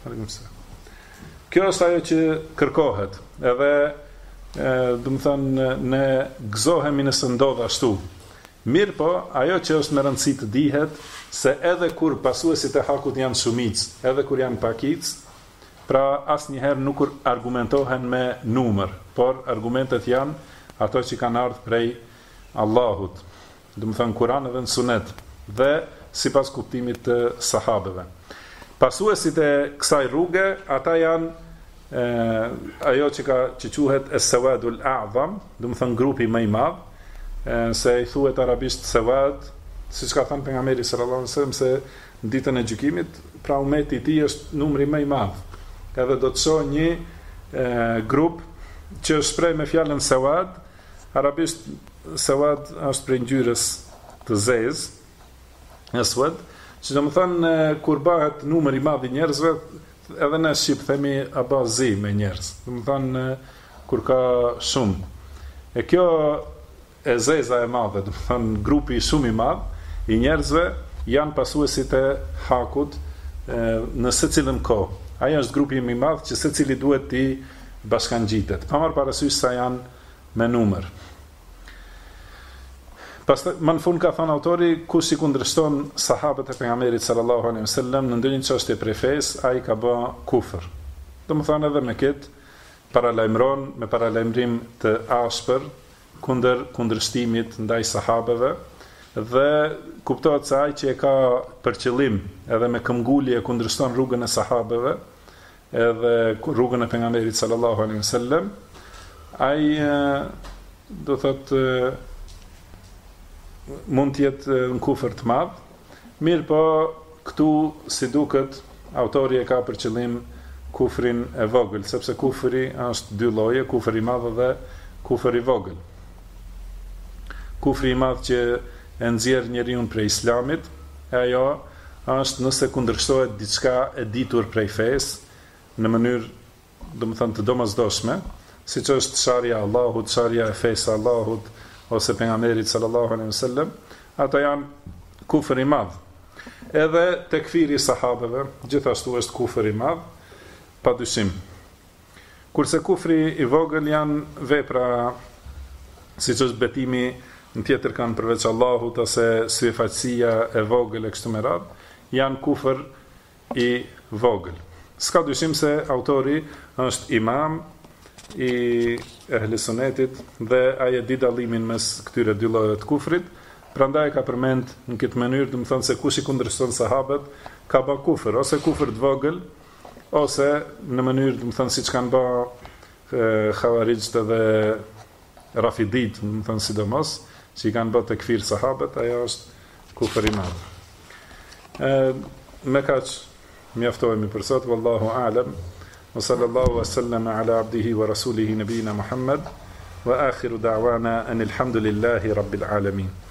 është ajo që kërkohet. Edhe do të thënë ne gëzohemi nëse ndodh ashtu. Mirë po, ajo që është me rëndësi të dihet se edhe kur pasuesit e hakut janë shumicë, edhe kur janë pakicë, pra asnjëherë nuk argumentohen me numër, por argumentet janë ato që kanë ardhur prej Allahut, do të thënë Kur'an dhe në Sunet, dhe sipas kuptimit të sahabeve. Pasuesit e kësaj rruge, ata janë ajo që quhet as-sawadul a'zam, do të thënë grupi më i madh, se i thuhet arabisht sawad, siç ka thënë pejgamberi sallallahu alajhi wasallam se në ditën e gjykimit, pra ummeti i tij është numri më i madh. Edhe do të shoh një grup që është shpreh me fjalën sawad. Arabisht sawad është prej ngjyrës të zezë, aswad, që do të thënë kur bëhet numër i madh i njerëzve, edhe në shqip themi abazi me njerëz. Do të thënë kur ka shumë. E kjo e zeza e madhe, do të thënë grupi shumë i madh i njerëzve janë pasuesit e hakut në secilën kohë. Ai është grupi më i madh që secili duhet të bashkangjitet, pa marrë parasysh sa janë me numër. Pastaj më në fund ka thënë autori, kush i kundërshton sahabët e pejgamberit sallallahu alaihi wasallam në ndonjë çështje prej fesë, ai ka bë kufër. Domethënë edhe me këtë paralajmëron me paralajmërim të ashpër kundër kundërshtimit ndaj sahabeve, dhe kuptohet se ai që e ka për qëllim edhe me këmbgulje kundërshton rrugën e sahabeve edhe rrugën e pejgamberit sallallahu alaihi wasallam, ai do thotë mund të jetë në kufër të madh. Mirë po, këtu si duket autori e ka për qëllim kufrin e vogël, sepse kufri është dy lloje, kufri i madh dhe kufri i vogël. Kufri i madh që e nxjerr njeriu prej Islamit, ajo është nëse kundërshtohet diçka e ditur prej fesë në mënyrë, domethënë të domosdoshme, siç është sharja e Allahut, sharja e fesë së Allahut ose pejgamberit sallallahu alaihi wasallam, ata janë kufër i madh. Edhe tekfiri i sahabeve gjithashtu është kufër i madh, padyshim. Kurse kufri i vogël janë vepra siç është betimi në tjetër kanë përveç Allahut ose syfaqësia e vogël e kështu me radhë, janë kufër i vogël. S'ka dyshim se autori është imam i ehli sunetit dhe ai e di dallimin mes këtyre dy llojeve të kufrit, Prandaj ka përmend në këtë mënyrë, do të thonë se kush i kundërshton sahabët ka bë kufër, ose kufër të vogël, ose në mënyrë, do të thonë siç kanë bë Khawarijt dhe Rafidit, do të thonë sidomos, që i kanë bë tekfir sahabët, ajo është kufër i madh. Me kaq mjaftohemi për sot, wallahu a'lam, wa sallallahu wa sallama ala abdihi wa rasulihi nabina Muhammad, wa akhiru da'wana anil hamdulillahi rabbil alamin.